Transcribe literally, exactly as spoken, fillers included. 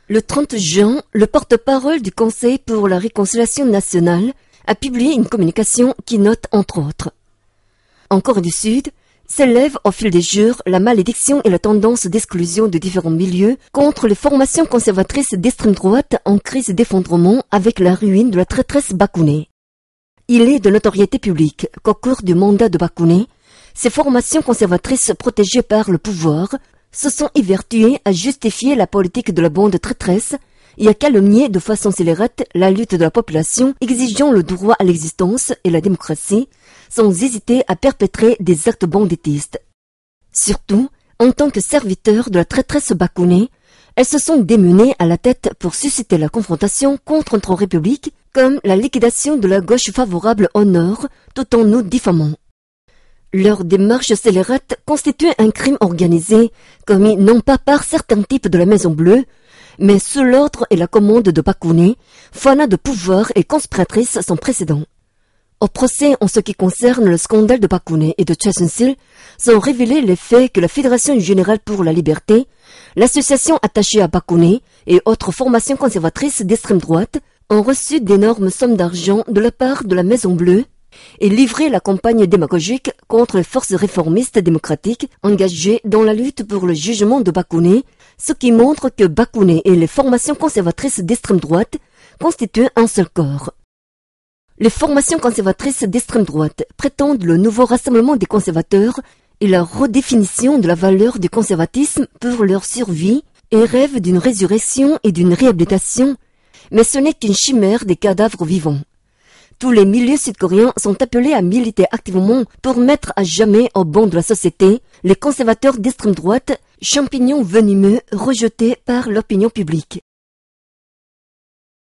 Le trente juin, le porte-parole du Conseil pour la réconciliation nationale a publié une communication qui note entre autres. En Corée du Sud, s'élève au fil des jours la malédiction et la tendance d'exclusion de différents milieux contre les formations conservatrices d'extrême droite en crise d'effondrement avec la ruine de la traîtresse Park Geun-hye. Il est de notoriété publique qu'au cours du mandat de Park Geun-hye, ces formations conservatrices protégées par le pouvoir se sont évertuées à justifier la politique de la bande traîtresse et à calomnier de façon scélérate la lutte de la population exigeant le droit à l'existence et la démocratie, sans hésiter à perpétrer des actes banditistes. Surtout, en tant que serviteurs de la traîtresse Park Geun-hye, elles se sont démenées à la tête pour susciter la confrontation contre notre République, comme la liquidation de la gauche favorable au Nord, tout en nous diffamant. Leur démarche scélérate constituait un crime organisé, commis non pas par certains types de la Maison Bleue, mais sous l'ordre et la commande de Park Geun-hye, fauna de pouvoir et conspiratrice sans précédent. Au procès en ce qui concerne le scandale de Park Geun-hye et de Choi Soon-sil, sont révélés les faits que la Fédération générale pour la liberté, l'association attachée à Park Geun-hye et autres formations conservatrices d'extrême droite ont reçu d'énormes sommes d'argent de la part de la Maison Bleue et livré la campagne démagogique contre les forces réformistes démocratiques engagées dans la lutte pour le jugement de Park Geun-hye, ce qui montre que Park Geun-hye et les formations conservatrices d'extrême droite constituent un seul corps. Les formations conservatrices d'extrême droite prétendent le nouveau rassemblement des conservateurs et la redéfinition de la valeur du conservatisme pour leur survie et rêvent d'une résurrection et d'une réhabilitation, mais ce n'est qu'une chimère des cadavres vivants. Tous les milieux sud-coréens sont appelés à militer activement pour mettre à jamais au banc de la société les conservateurs d'extrême droite, champignons venimeux rejetés par l'opinion publique.